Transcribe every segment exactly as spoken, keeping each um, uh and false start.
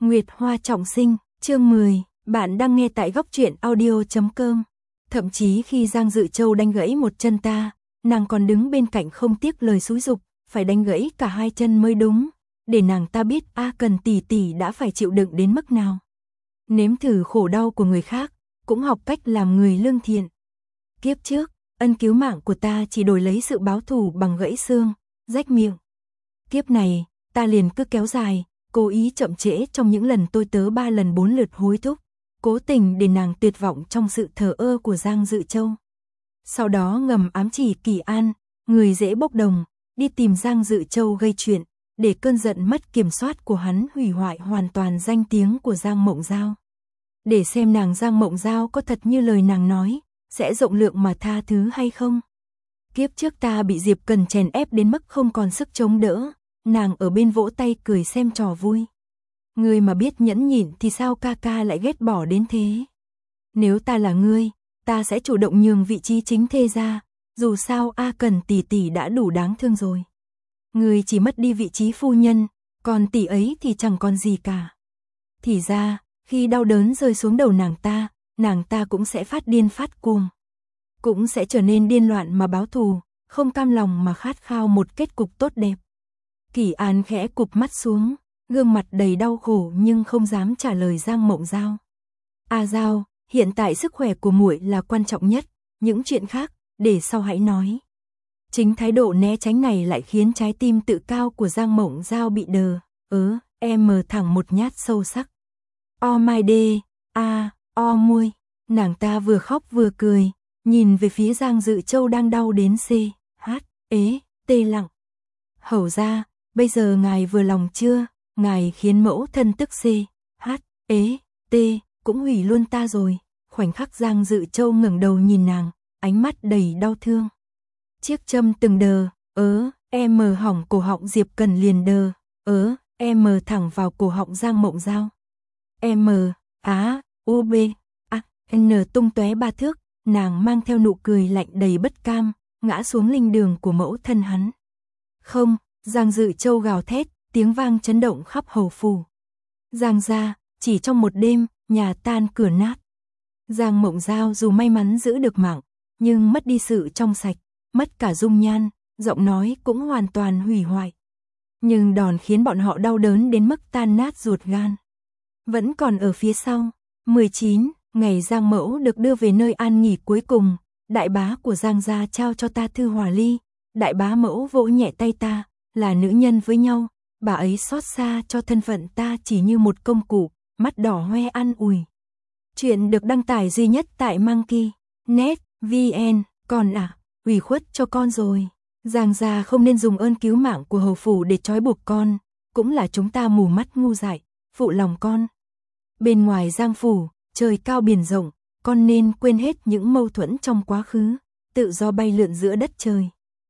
Nguyệt Hoa trọng sinh, chương mười, bạn đang nghe tại góc truyện audio chấm com. Thậm chí khi Giang Dự Châu đánh gãy một chân ta, nàng còn đứng bên cạnh không tiếc lời xúi giục, phải đánh gãy cả hai chân mới đúng, để nàng ta biết A Cần tỷ tỷ đã phải chịu đựng đến mức nào. Nếm thử khổ đau của người khác, cũng học cách làm người lương thiện. Kiếp trước, ân cứu mạng của ta chỉ đổi lấy sự báo thù bằng gãy xương, rách miệng. Kiếp này, ta liền cứ kéo dài, cố ý chậm trễ trong những lần tôi tớ ba lần bốn lượt hối thúc, cố tình để nàng tuyệt vọng trong sự thờ ơ của Giang Dự Châu. Sau đó ngầm ám chỉ Kỳ An, người dễ bốc đồng, đi tìm Giang Dự Châu gây chuyện, để cơn giận mất kiểm soát của hắn hủy hoại hoàn toàn danh tiếng của Giang Mộng Giao. Để xem nàng Giang Mộng Giao có thật như lời nàng nói, sẽ rộng lượng mà tha thứ hay không. Kiếp trước ta bị Diệp Cần chèn ép đến mức không còn sức chống đỡ, nàng ở bên vỗ tay cười xem trò vui. Ngươi mà biết nhẫn nhịn thì sao ca ca lại ghét bỏ đến thế. Nếu ta là ngươi, ta sẽ chủ động nhường vị trí chính thê ra, dù sao A Cần tỷ tỷ đã đủ đáng thương rồi. Ngươi chỉ mất đi vị trí phu nhân, còn tỷ ấy thì chẳng còn gì cả. Thì ra, khi đau đớn rơi xuống đầu nàng ta, nàng ta cũng sẽ phát điên phát cuồng. Cũng sẽ trở nên điên loạn mà báo thù, không cam lòng mà khát khao một kết cục tốt đẹp. Kỳ An khẽ cụp mắt xuống, gương mặt đầy đau khổ nhưng không dám trả lời Giang Mộng Giao. A Giao, hiện tại sức khỏe của muội là quan trọng nhất, những chuyện khác, để sau hãy nói. Chính thái độ né tránh này lại khiến trái tim tự cao của Giang Mộng Giao bị đờ, ớ, em mờ thẳng một nhát sâu sắc. O my day, a, o muôi, nàng ta vừa khóc vừa cười, nhìn về phía Giang Dự Châu đang đau đến c, h, ế, tê lặng. Hầu ra, bây giờ ngài vừa lòng chưa, ngài khiến mẫu thân tức c, h, ế, t, cũng hủy luôn ta rồi. Khoảnh khắc Giang Dự Châu ngẩng đầu nhìn nàng, ánh mắt đầy đau thương. Chiếc châm từng đờ, ớ, em mờ hỏng cổ họng Diệp Cần liền đờ, ớ, em mờ thẳng vào cổ họng Giang Mộng Giao. M, á, u, b, a, n tung tóe ba thước, nàng mang theo nụ cười lạnh đầy bất cam, ngã xuống linh đường của mẫu thân hắn. Không, Giang Dự Châu gào thét, tiếng vang chấn động khắp hầu phủ. Giang gia, chỉ trong một đêm, nhà tan cửa nát. Giang Mộng Giao dù may mắn giữ được mạng, nhưng mất đi sự trong sạch, mất cả dung nhan, giọng nói cũng hoàn toàn hủy hoại. Nhưng đòn khiến bọn họ đau đớn đến mức tan nát ruột gan vẫn còn ở phía sau. mười chín, ngày Giang Mẫu được đưa về nơi an nghỉ cuối cùng, đại bá của Giang gia trao cho ta thư hòa ly, đại bá mẫu vỗ nhẹ tay ta, là nữ nhân với nhau, bà ấy xót xa cho thân phận ta chỉ như một công cụ, mắt đỏ hoe an ủi. Chuyện được đăng tải duy nhất tại Monkey net vn, còn à, ủy khuất cho con rồi. Giang gia không nên dùng ơn cứu mạng của hầu phủ để trói buộc con, cũng là chúng ta mù mắt ngu dại, phụ lòng con. Bên ngoài Giang phủ, trời cao biển rộng, con nên quên hết những mâu thuẫn trong quá khứ, tự do bay lượn giữa đất trời.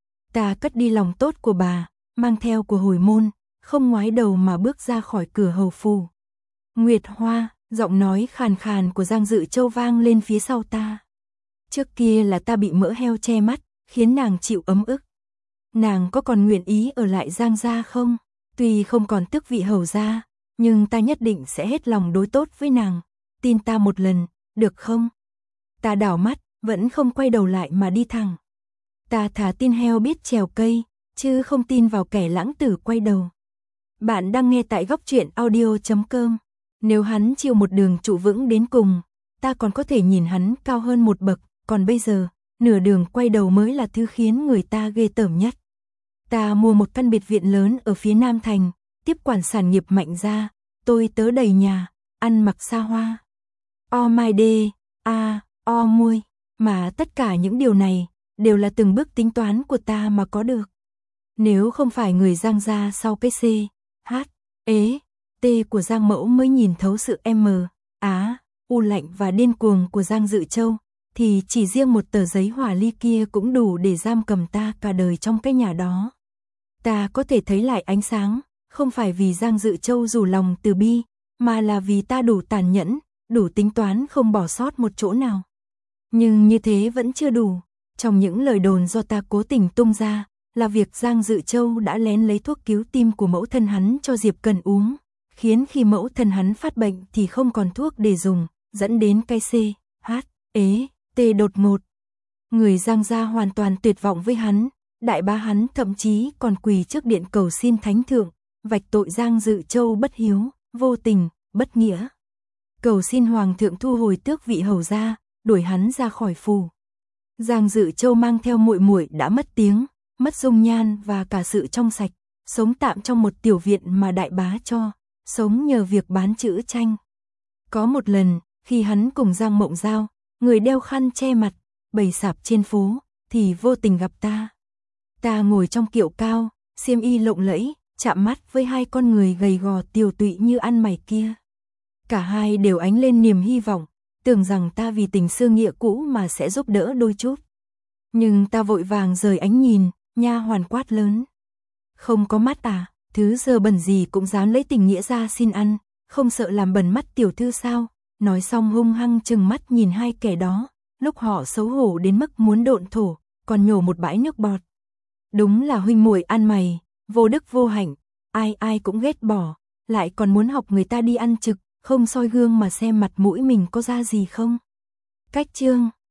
Ta cất đi lòng tốt của bà, mang theo của hồi môn, không ngoái đầu mà bước ra khỏi cửa hầu phủ. Nguyệt Hoa, giọng nói khàn khàn của Giang Dự Châu vang lên phía sau ta. Trước kia là ta bị mỡ heo che mắt, khiến nàng chịu ấm ức. Nàng có còn nguyện ý ở lại Giang gia không? Tuy không còn tước vị hầu gia, nhưng ta nhất định sẽ hết lòng đối tốt với nàng. Tin ta một lần, được không? Ta đảo mắt, vẫn không quay đầu lại mà đi thẳng. Ta thà tin heo biết trèo cây, chứ không tin vào kẻ lãng tử quay đầu. Bạn đang nghe tại góc truyện audio chấm com. Nếu hắn chịu một đường trụ vững đến cùng, ta còn có thể nhìn hắn cao hơn một bậc, còn bây giờ, nửa đường quay đầu mới là thứ khiến người ta ghê tởm nhất. Ta mua một căn biệt viện lớn ở phía Nam Thành, tiếp quản sản nghiệp Mạnh gia, tôi tớ đầy nhà, ăn mặc xa hoa. O my day, a, o muôi, mà tất cả những điều này đều là từng bước tính toán của ta mà có được. Nếu không phải người Giang gia sau cái C, H, ế, T của Giang Mẫu mới nhìn thấu sự M, á, u lạnh và điên cuồng của Giang Dự Châu, thì chỉ riêng một tờ giấy hòa ly kia cũng đủ để giam cầm ta cả đời trong cái nhà đó. Ta có thể thấy lại ánh sáng, không phải vì Giang Dự Châu rủ lòng từ bi, mà là vì ta đủ tàn nhẫn, đủ tính toán không bỏ sót một chỗ nào. Nhưng như thế vẫn chưa đủ. Trong những lời đồn do ta cố tình tung ra, là việc Giang Dự Châu đã lén lấy thuốc cứu tim của mẫu thân hắn cho Diệp Cần uống, khiến khi mẫu thân hắn phát bệnh thì không còn thuốc để dùng, dẫn đến cái C, H, ế, T đột ngột. Người Giang gia hoàn toàn tuyệt vọng với hắn, đại bá hắn thậm chí còn quỳ trước điện cầu xin thánh thượng, vạch tội Giang Dự Châu bất hiếu, vô tình, bất nghĩa. Cầu xin hoàng thượng thu hồi tước vị hầu gia, đuổi hắn ra khỏi phủ. Giang Dự Châu mang theo muội muội đã mất tiếng, mất dung nhan và cả sự trong sạch, sống tạm trong một tiểu viện mà đại bá cho, sống nhờ việc bán chữ tranh. Có một lần, khi hắn cùng Giang Mộng Giao, người đeo khăn che mặt, bày sạp trên phố, thì vô tình gặp ta. Ta ngồi trong kiệu cao, xiêm y lộng lẫy, chạm mắt với hai con người gầy gò tiều tụy như ăn mày kia. Cả hai đều ánh lên niềm hy vọng, tưởng rằng ta vì tình xưa nghĩa cũ mà sẽ giúp đỡ đôi chút. Nhưng ta vội vàng rời ánh nhìn, nha hoàn quát lớn. Không có mắt à, thứ dơ bẩn gì cũng dám lấy tình nghĩa ra xin ăn, không sợ làm bẩn mắt tiểu thư sao? Nói xong hung hăng trừng mắt nhìn hai kẻ đó, lúc họ xấu hổ đến mức muốn độn thổ, còn nhổ một bãi nước bọt. Đúng là huynh muội ăn mày, vô đức vô hạnh, ai ai cũng ghét bỏ, lại còn muốn học người ta đi ăn trực, không soi gương mà xem mặt mũi mình có ra gì không. Cách chương